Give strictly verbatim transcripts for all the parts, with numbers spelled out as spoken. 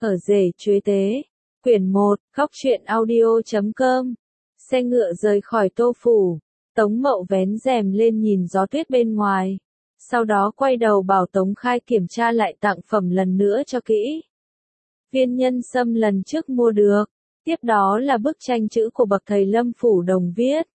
Ở rể chuế tế. Quyển một, Góc truyện audio chấm com. Xe ngựa rời khỏi Tô Phủ. Tống Mậu vén rèm lên nhìn gió tuyết bên ngoài. Sau đó quay đầu bảo Tống Khai kiểm tra lại tặng phẩm lần nữa cho kỹ. Viên nhân sâm lần trước mua được. Tiếp đó là bức tranh chữ của bậc thầy Lâm Phủ Đồng viết.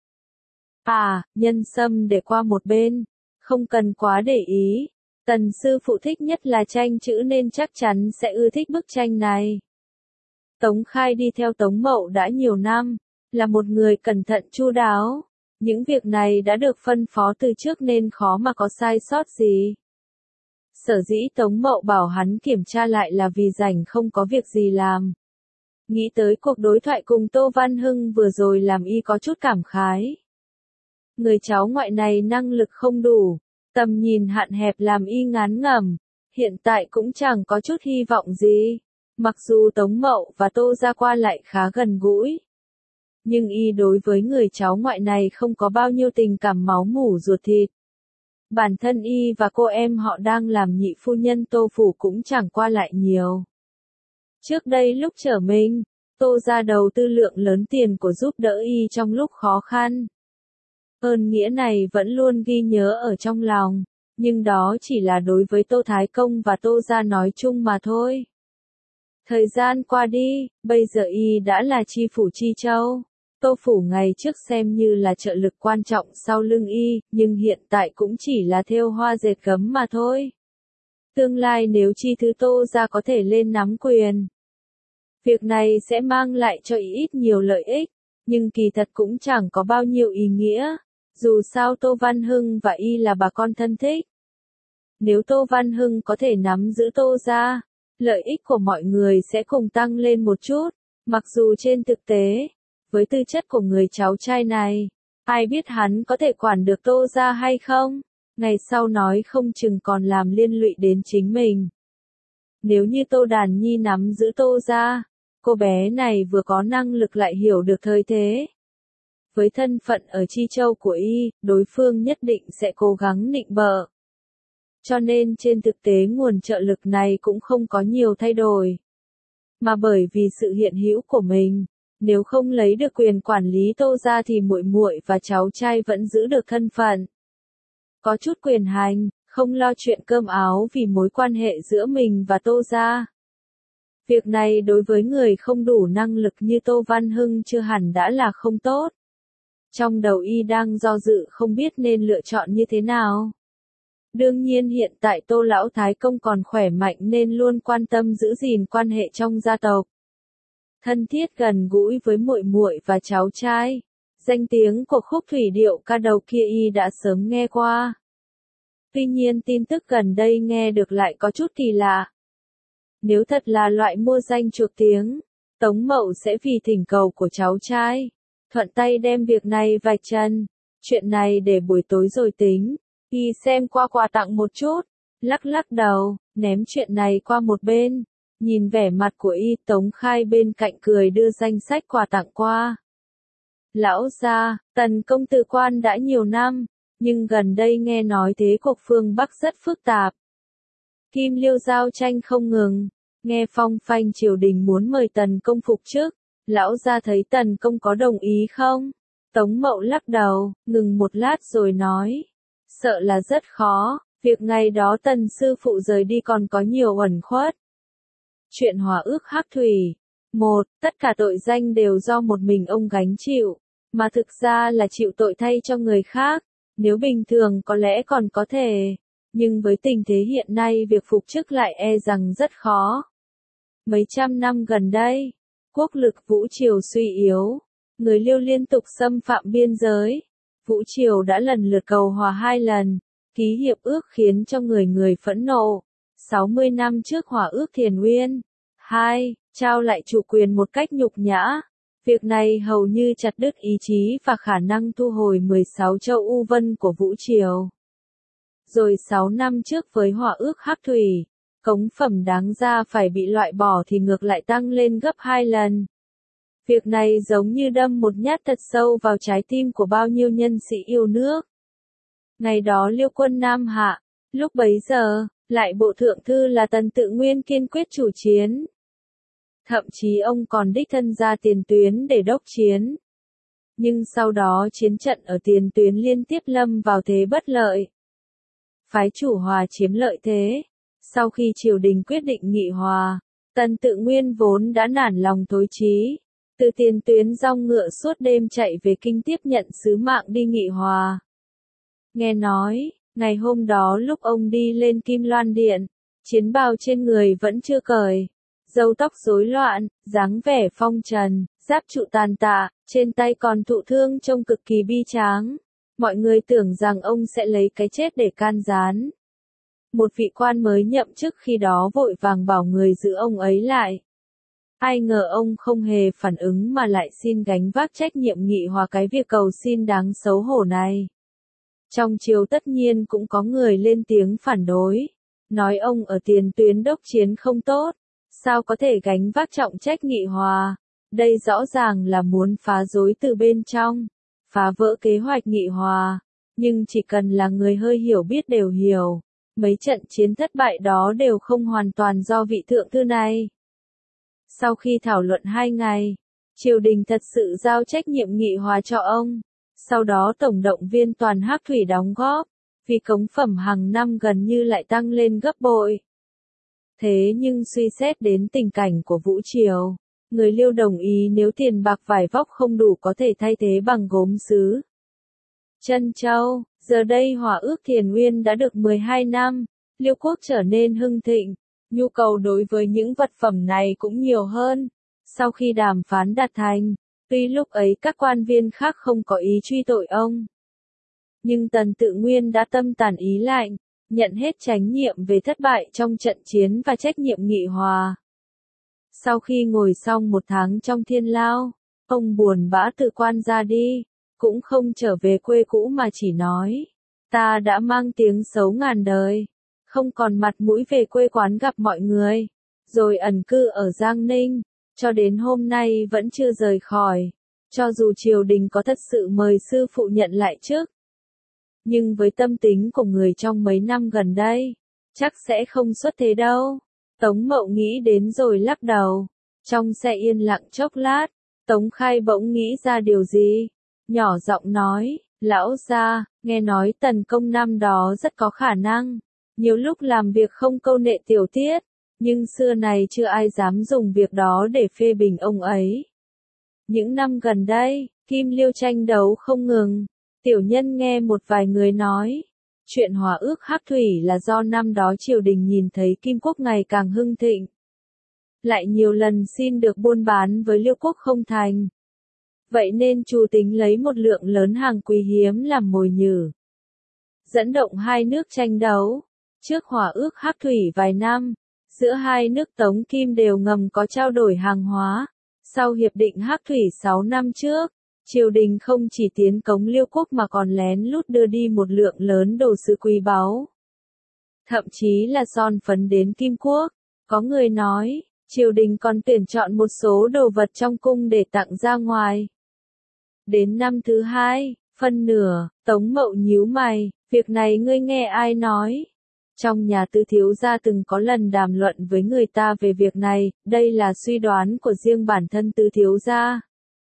À, nhân sâm để qua một bên. Không cần quá để ý. Tần sư phụ thích nhất là tranh chữ nên chắc chắn sẽ ưa thích bức tranh này. Tống Khai đi theo Tống Mậu đã nhiều năm, là một người cẩn thận chu đáo. Những việc này đã được phân phó từ trước nên khó mà có sai sót gì. Sở dĩ Tống Mậu bảo hắn kiểm tra lại là vì rảnh không có việc gì làm. Nghĩ tới cuộc đối thoại cùng Tô Văn Hưng vừa rồi làm y có chút cảm khái. Người cháu ngoại này năng lực không đủ, tầm nhìn hạn hẹp làm y ngán ngẩm, hiện tại cũng chẳng có chút hy vọng gì. Mặc dù Tống Mậu và Tô Gia qua lại khá gần gũi, nhưng y đối với người cháu ngoại này không có bao nhiêu tình cảm máu mủ ruột thịt. Bản thân y và cô em họ đang làm nhị phu nhân Tô Phủ cũng chẳng qua lại nhiều. Trước đây lúc trở mình, Tô Gia đầu tư lượng lớn tiền của giúp đỡ y trong lúc khó khăn. Ơn nghĩa này vẫn luôn ghi nhớ ở trong lòng, nhưng đó chỉ là đối với Tô Thái Công và Tô Gia nói chung mà thôi. Thời gian qua đi, bây giờ y đã là chi phủ Chi Châu. Tô Phủ ngày trước xem như là trợ lực quan trọng sau lưng y, nhưng hiện tại cũng chỉ là thêu hoa dệt gấm mà thôi. Tương lai nếu chi thứ Tô Gia có thể lên nắm quyền, việc này sẽ mang lại cho y ít nhiều lợi ích, nhưng kỳ thật cũng chẳng có bao nhiêu ý nghĩa. Dù sao Tô Văn Hưng và y là bà con thân thích. Nếu Tô Văn Hưng có thể nắm giữ Tô Gia, lợi ích của mọi người sẽ cùng tăng lên một chút. Mặc dù trên thực tế, với tư chất của người cháu trai này, ai biết hắn có thể quản được Tô Gia hay không? Ngày sau nói không chừng còn làm liên lụy đến chính mình. Nếu như Tô Đàn Nhi nắm giữ Tô Gia, cô bé này vừa có năng lực lại hiểu được thời thế. Với thân phận ở Chi Châu của y, đối phương nhất định sẽ cố gắng nịnh bợ. Cho nên trên thực tế nguồn trợ lực này cũng không có nhiều thay đổi. Mà bởi vì sự hiện hữu của mình, nếu không lấy được quyền quản lý Tô Gia thì muội muội và cháu trai vẫn giữ được thân phận. Có chút quyền hành, không lo chuyện cơm áo vì mối quan hệ giữa mình và Tô Gia. Việc này đối với người không đủ năng lực như Tô Văn Hưng chưa hẳn đã là không tốt. Trong đầu y đang do dự không biết nên lựa chọn như thế nào. Đương nhiên hiện tại Tô Lão Thái Công còn khỏe mạnh nên luôn quan tâm giữ gìn quan hệ trong gia tộc. Thân thiết gần gũi với muội muội và cháu trai. Danh tiếng của khúc thủy điệu ca đầu kia y đã sớm nghe qua. Tuy nhiên tin tức gần đây nghe được lại có chút kỳ lạ. Nếu thật là loại mua danh chuộc tiếng, Tống Mậu sẽ vì thỉnh cầu của cháu trai, thuận tay đem việc này vạch trần. Chuyện này để buổi tối rồi tính. Y xem qua quà tặng một chút, lắc lắc đầu, ném chuyện này qua một bên. Nhìn vẻ mặt của y, Tống Khai bên cạnh cười đưa danh sách quà tặng qua. Lão gia, Tần công tử quan đã nhiều năm, nhưng gần đây nghe nói thế cục phương Bắc rất phức tạp. Kim Liêu giao tranh không ngừng, nghe phong phanh triều đình muốn mời Tần công phục chức, lão gia thấy Tần công có đồng ý không? Tống Mậu lắc đầu, ngừng một lát rồi nói. Sợ là rất khó, việc ngày đó Tần sư phụ rời đi còn có nhiều uẩn khuất. Chuyện hòa ước Hắc Thủy. Một, tất cả tội danh đều do một mình ông gánh chịu, mà thực ra là chịu tội thay cho người khác. Nếu bình thường có lẽ còn có thể, nhưng với tình thế hiện nay việc phục chức lại e rằng rất khó. Mấy trăm năm gần đây, quốc lực Vũ Triều suy yếu, người Liêu liên tục xâm phạm biên giới. Vũ Triều đã lần lượt cầu hòa hai lần, ký hiệp ước khiến cho người người phẫn nộ. sáu mươi năm trước hòa ước Thiền Uyên. Hai, trao lại chủ quyền một cách nhục nhã. Việc này hầu như chặt đứt ý chí và khả năng thu hồi mười sáu châu U Vân của Vũ Triều. Rồi sáu năm trước với hòa ước Hắc Thủy, cống phẩm đáng ra phải bị loại bỏ thì ngược lại tăng lên gấp hai lần. Việc này giống như đâm một nhát thật sâu vào trái tim của bao nhiêu nhân sĩ yêu nước. Ngày đó Liêu quân Nam Hạ, lúc bấy giờ, lại bộ thượng thư là Tần Tự Nguyên kiên quyết chủ chiến. Thậm chí ông còn đích thân ra tiền tuyến để đốc chiến. Nhưng sau đó chiến trận ở tiền tuyến liên tiếp lâm vào thế bất lợi. Phái chủ hòa chiếm lợi thế. Sau khi triều đình quyết định nghị hòa, Tần Tự Nguyên vốn đã nản lòng tối chí, từ tiền tuyến rong ngựa suốt đêm chạy về kinh tiếp nhận sứ mạng đi nghị hòa. Nghe nói, ngày hôm đó lúc ông đi lên Kim Loan Điện, chiến bào trên người vẫn chưa cởi, râu tóc rối loạn, dáng vẻ phong trần, giáp trụ tàn tạ, trên tay còn thụ thương trông cực kỳ bi tráng. Mọi người tưởng rằng ông sẽ lấy cái chết để can gián. Một vị quan mới nhậm chức khi đó vội vàng bảo người giữ ông ấy lại. Ai ngờ ông không hề phản ứng mà lại xin gánh vác trách nhiệm nghị hòa cái việc cầu xin đáng xấu hổ này. Trong triều tất nhiên cũng có người lên tiếng phản đối, nói ông ở tiền tuyến đốc chiến không tốt, sao có thể gánh vác trọng trách nghị hòa, đây rõ ràng là muốn phá rối từ bên trong, phá vỡ kế hoạch nghị hòa, nhưng chỉ cần là người hơi hiểu biết đều hiểu, mấy trận chiến thất bại đó đều không hoàn toàn do vị thượng thư này. Sau khi thảo luận hai ngày, triều đình thật sự giao trách nhiệm nghị hòa cho ông. Sau đó tổng động viên toàn Hắc Thủy đóng góp, vì cống phẩm hàng năm gần như lại tăng lên gấp bội. Thế nhưng suy xét đến tình cảnh của Vũ Triều, người Liêu đồng ý nếu tiền bạc vải vóc không đủ có thể thay thế bằng gốm sứ. Trân Châu, giờ đây Hòa ước Thiền Uyên đã được mười hai năm, Liêu quốc trở nên hưng thịnh, nhu cầu đối với những vật phẩm này cũng nhiều hơn. Sau khi đàm phán đạt thành, tuy lúc ấy các quan viên khác không có ý truy tội ông, nhưng Tần Tự Nguyên đã tâm tàn ý lạnh, nhận hết trách nhiệm về thất bại trong trận chiến và trách nhiệm nghị hòa. Sau khi ngồi xong một tháng trong thiên lao, ông buồn bã từ quan ra đi, cũng không trở về quê cũ mà chỉ nói, ta đã mang tiếng xấu ngàn đời, không còn mặt mũi về quê quán gặp mọi người, rồi ẩn cư ở Giang Ninh. Cho đến hôm nay vẫn chưa rời khỏi, cho dù triều đình có thật sự mời sư phụ nhận lại chức. Nhưng với tâm tính của người trong mấy năm gần đây, chắc sẽ không xuất thế đâu. Tống Mậu nghĩ đến rồi lắc đầu. Trong xe yên lặng chốc lát, Tống Khai bỗng nghĩ ra điều gì. Nhỏ giọng nói, lão gia, nghe nói Tần công năm đó rất có khả năng. Nhiều lúc làm việc không câu nệ tiểu tiết. Nhưng xưa này chưa ai dám dùng việc đó để phê bình ông ấy. Những năm gần đây, Kim Liêu tranh đấu không ngừng. Tiểu nhân nghe một vài người nói, chuyện hòa ước Hắc Thủy là do năm đó triều đình nhìn thấy Kim quốc ngày càng hưng thịnh. Lại nhiều lần xin được buôn bán với Liêu quốc không thành. Vậy nên chủ tính lấy một lượng lớn hàng quý hiếm làm mồi nhử. Dẫn động hai nước tranh đấu. Trước hòa ước Hắc Thủy vài năm, giữa hai nước Tống Kim đều ngầm có trao đổi hàng hóa. Sau hiệp định Hắc Thủy sáu năm trước, triều đình không chỉ tiến cống Liêu quốc mà còn lén lút đưa đi một lượng lớn đồ sứ quý báu. Thậm chí là son phấn đến Kim quốc. Có người nói, triều đình còn tuyển chọn một số đồ vật trong cung để tặng ra ngoài. Đến năm thứ hai, phân nửa, Tống Mậu nhíu mày, việc này ngươi nghe ai nói? Trong nhà Tứ thiếu gia từng có lần đàm luận với người ta về việc này, đây là suy đoán của riêng bản thân Tứ thiếu gia.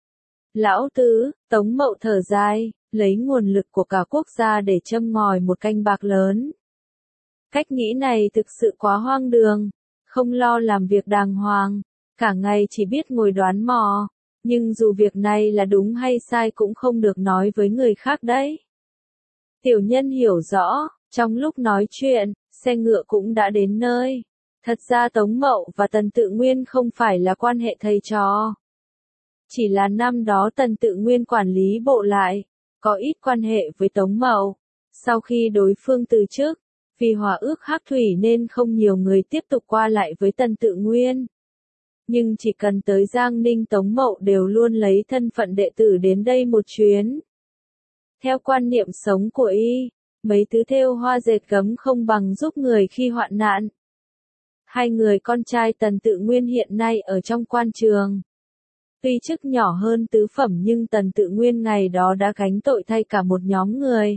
Lão Tứ, Tống Mậu thở dài, lấy nguồn lực của cả quốc gia để châm ngòi một canh bạc lớn. Cách nghĩ này thực sự quá hoang đường, không lo làm việc đàng hoàng, cả ngày chỉ biết ngồi đoán mò, nhưng dù việc này là đúng hay sai cũng không được nói với người khác đấy. Tiểu nhân hiểu rõ, trong lúc nói chuyện, xe ngựa cũng đã đến nơi. Thật ra Tống Mậu và Tần Tự Nguyên không phải là quan hệ thầy trò. Chỉ là năm đó Tần Tự Nguyên quản lý bộ lại, có ít quan hệ với Tống Mậu. Sau khi đối phương từ chức, vì hòa ước Hắc Thủy nên không nhiều người tiếp tục qua lại với Tần Tự Nguyên. Nhưng chỉ cần tới Giang Ninh Tống Mậu đều luôn lấy thân phận đệ tử đến đây một chuyến. Theo quan niệm sống của y, mấy thứ thêu hoa dệt gấm không bằng giúp người khi hoạn nạn. Hai người con trai Tần Tự Nguyên hiện nay ở trong quan trường. Tuy chức nhỏ hơn tứ phẩm nhưng Tần Tự Nguyên ngày đó đã gánh tội thay cả một nhóm người.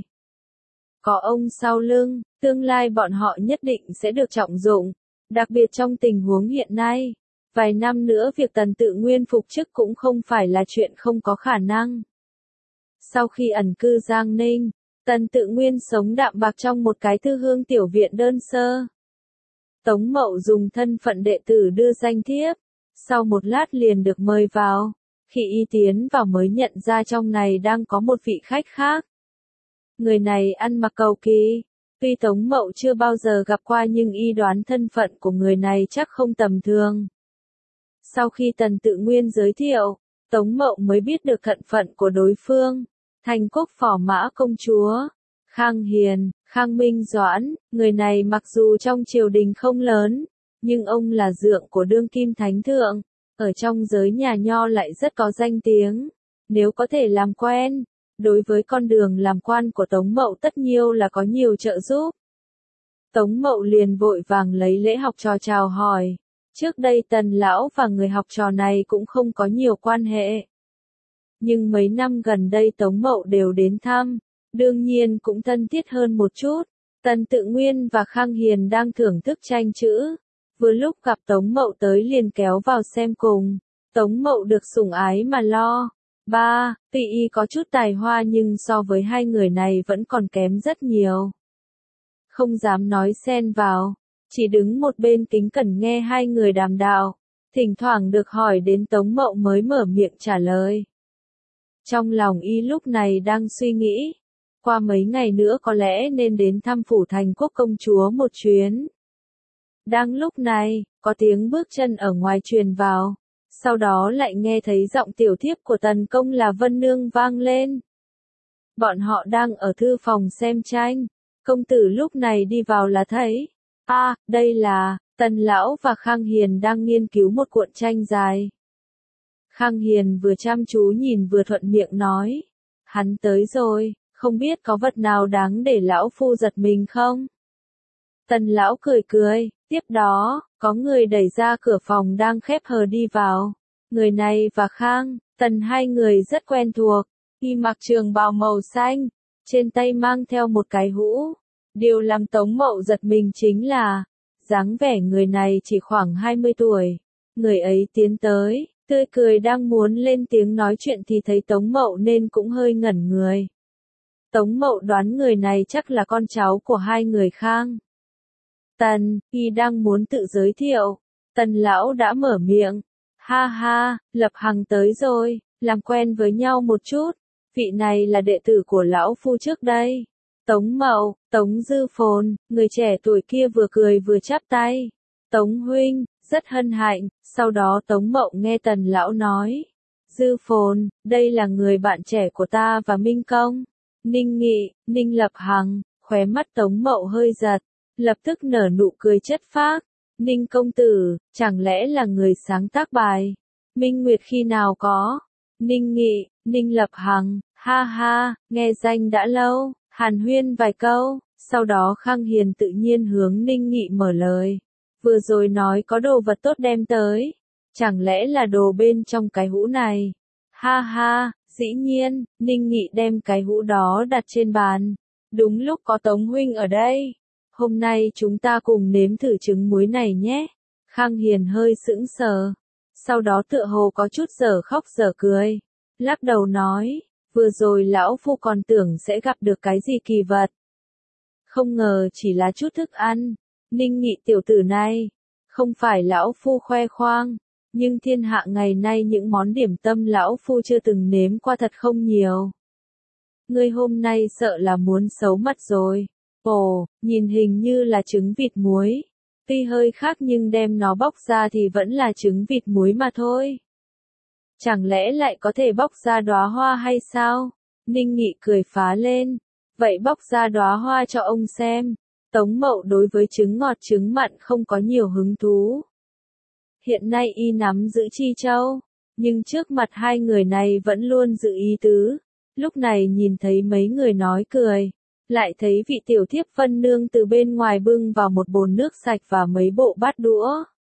Có ông sau lưng, tương lai bọn họ nhất định sẽ được trọng dụng, đặc biệt trong tình huống hiện nay. Vài năm nữa việc Tần Tự Nguyên phục chức cũng không phải là chuyện không có khả năng. Sau khi ẩn cư Giang Ninh, Tần Tự Nguyên sống đạm bạc trong một cái thư hương tiểu viện đơn sơ. Tống Mậu dùng thân phận đệ tử đưa danh thiếp, sau một lát liền được mời vào. Khi y tiến vào mới nhận ra trong này đang có một vị khách khác. Người này ăn mặc cầu kỳ, tuy Tống Mậu chưa bao giờ gặp qua nhưng y đoán thân phận của người này chắc không tầm thường. Sau khi Tần Tự Nguyên giới thiệu, Tống Mậu mới biết được thân phận của đối phương, Thành Quốc phò mã công chúa, Khang Hiền, Khang Minh Doãn. Người này mặc dù trong triều đình không lớn, nhưng ông là dượng của đương kim thánh thượng, ở trong giới nhà nho lại rất có danh tiếng. Nếu có thể làm quen, đối với con đường làm quan của Tống Mậu tất nhiêu là có nhiều trợ giúp. Tống Mậu liền vội vàng lấy lễ học trò chào hỏi. Trước đây Tần lão và người học trò này cũng không có nhiều quan hệ. Nhưng mấy năm gần đây Tống Mậu đều đến thăm, đương nhiên cũng thân thiết hơn một chút. Tần Tự Nguyên và Khang Hiền đang thưởng thức tranh chữ. Vừa lúc gặp Tống Mậu tới liền kéo vào xem cùng. Tống Mậu được sủng ái mà lo. Ba, tuy y có chút tài hoa nhưng so với hai người này vẫn còn kém rất nhiều. Không dám nói xen vào, chỉ đứng một bên kính cẩn nghe hai người đàm đạo. Thỉnh thoảng được hỏi đến Tống Mậu mới mở miệng trả lời. Trong lòng y lúc này đang suy nghĩ, qua mấy ngày nữa có lẽ nên đến thăm phủ Thành Quốc công chúa một chuyến. Đang lúc này, có tiếng bước chân ở ngoài truyền vào, sau đó lại nghe thấy giọng tiểu thiếp của Tần công là Vân Nương vang lên. Bọn họ đang ở thư phòng xem tranh, công tử lúc này đi vào là thấy, a, à, đây là, Tần lão và Khang Hiền đang nghiên cứu một cuộn tranh dài. Khang Hiền vừa chăm chú nhìn vừa thuận miệng nói, hắn tới rồi, không biết có vật nào đáng để lão phu giật mình không? Tần lão cười cười, tiếp đó, có người đẩy ra cửa phòng đang khép hờ đi vào. Người này và Khang, Tần hai người rất quen thuộc, y mặc trường bào màu xanh, trên tay mang theo một cái hũ. Điều làm Tống Mậu giật mình chính là, dáng vẻ người này chỉ khoảng hai mươi tuổi. Người ấy tiến tới, tươi cười đang muốn lên tiếng nói chuyện thì thấy Tống Mậu nên cũng hơi ngẩn người. Tống Mậu đoán người này chắc là con cháu của hai người Khang. Tần, y đang muốn tự giới thiệu. Tần lão đã mở miệng. Ha ha, Lập Hằng tới rồi, làm quen với nhau một chút. Vị này là đệ tử của lão phu trước đây. Tống Mậu, Tống Dư Phồn, người trẻ tuổi kia vừa cười vừa chắp tay. Tống huynh, rất hân hạnh. Sau đó Tống Mậu nghe Tần lão nói. Dư Phồn, đây là người bạn trẻ của ta và Minh Công. Ninh Nghị, Ninh Lập Hằng, khóe mắt Tống Mậu hơi giật, lập tức nở nụ cười chất phác. Ninh công tử, chẳng lẽ là người sáng tác bài? Minh Nguyệt khi nào có? Ninh Nghị, Ninh Lập Hằng, ha ha, nghe danh đã lâu, hàn huyên vài câu, sau đó Khang Hiền tự nhiên hướng Ninh Nghị mở lời. Vừa rồi nói có đồ vật tốt đem tới, chẳng lẽ là đồ bên trong cái hũ này? Ha ha, dĩ nhiên, Ninh Nghị đem cái hũ đó đặt trên bàn. Đúng lúc có Tống huynh ở đây. Hôm nay chúng ta cùng nếm thử trứng muối này nhé. Khang Hiền hơi sững sờ. Sau đó tựa hồ có chút dở khóc dở cười. Lắc đầu nói, vừa rồi lão phu còn tưởng sẽ gặp được cái gì kỳ vật. Không ngờ chỉ là chút thức ăn. Ninh Nghị tiểu tử này, không phải lão phu khoe khoang. Nhưng thiên hạ ngày nay những món điểm tâm lão phu chưa từng nếm qua thật không nhiều. Ngươi hôm nay sợ là muốn xấu mặt rồi. Ồ, nhìn hình như là trứng vịt muối. Tuy hơi khác nhưng đem nó bóc ra thì vẫn là trứng vịt muối mà thôi. Chẳng lẽ lại có thể bóc ra đóa hoa hay sao? Ninh Nghị cười phá lên. Vậy bóc ra đóa hoa cho ông xem. Tống Mậu đối với trứng ngọt trứng mặn không có nhiều hứng thú. Hiện nay y nắm giữ Chi Châu, nhưng trước mặt hai người này vẫn luôn giữ ý tứ. Lúc này nhìn thấy mấy người nói cười, lại thấy vị tiểu thiếp Vân Nương từ bên ngoài bưng vào một bồn nước sạch và mấy bộ bát đũa.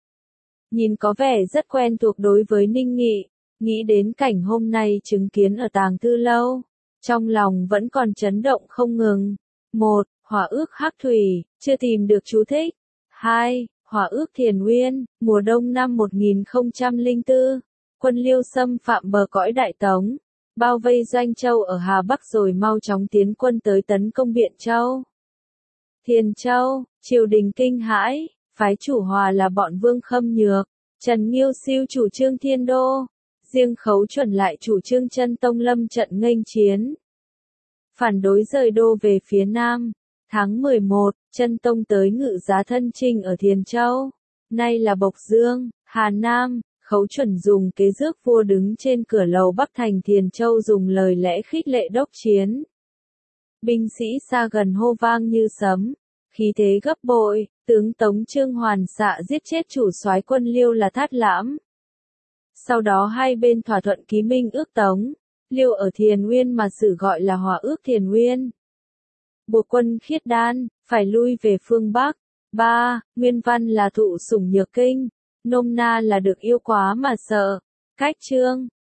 Nhìn có vẻ rất quen thuộc đối với Ninh Nghị, nghĩ đến cảnh hôm nay chứng kiến ở Tàng Thư Lâu. Trong lòng vẫn còn chấn động không ngừng. Một, Hỏa ước hắc thủy, chưa tìm được chú thích. Hai, Hòa ước Thiền Uyên, mùa đông năm một nghìn không trăm lẻ bốn, quân Liêu xâm phạm bờ cõi Đại Tống, bao vây Doanh Châu ở Hà Bắc rồi mau chóng tiến quân tới tấn công Biện Châu. Thiền Châu, triều đình kinh hãi, phái chủ hòa là bọn Vương Khâm Nhược, Trần Nghiêu Siêu chủ trương Thiên Đô, riêng Khấu Chuẩn lại chủ trương Chân Tông lâm trận nghênh chiến. Phản đối rời đô về phía Nam. Tháng mười một, Chân Tông tới ngự giá thân trinh ở Thiền Châu, nay là Bộc Dương, Hà Nam. Khấu Chuẩn dùng kế rước vua đứng trên cửa lầu Bắc thành Thiền Châu dùng lời lẽ khích lệ đốc chiến. Binh sĩ xa gần hô vang như sấm, khí thế gấp bội, tướng Tống Trương Hoàn xạ giết chết chủ soái quân Liêu là Thát Lãm. Sau đó hai bên thỏa thuận ký minh ước Tống, Liêu ở Thiền Uyên mà sử gọi là Hòa ước Thiền Uyên. Buộc quân Khiết Đan, phải lui về phương Bắc. ba. Nguyên văn là thụ sủng nhược kinh, nôm na là được yêu quá mà sợ. Cách chương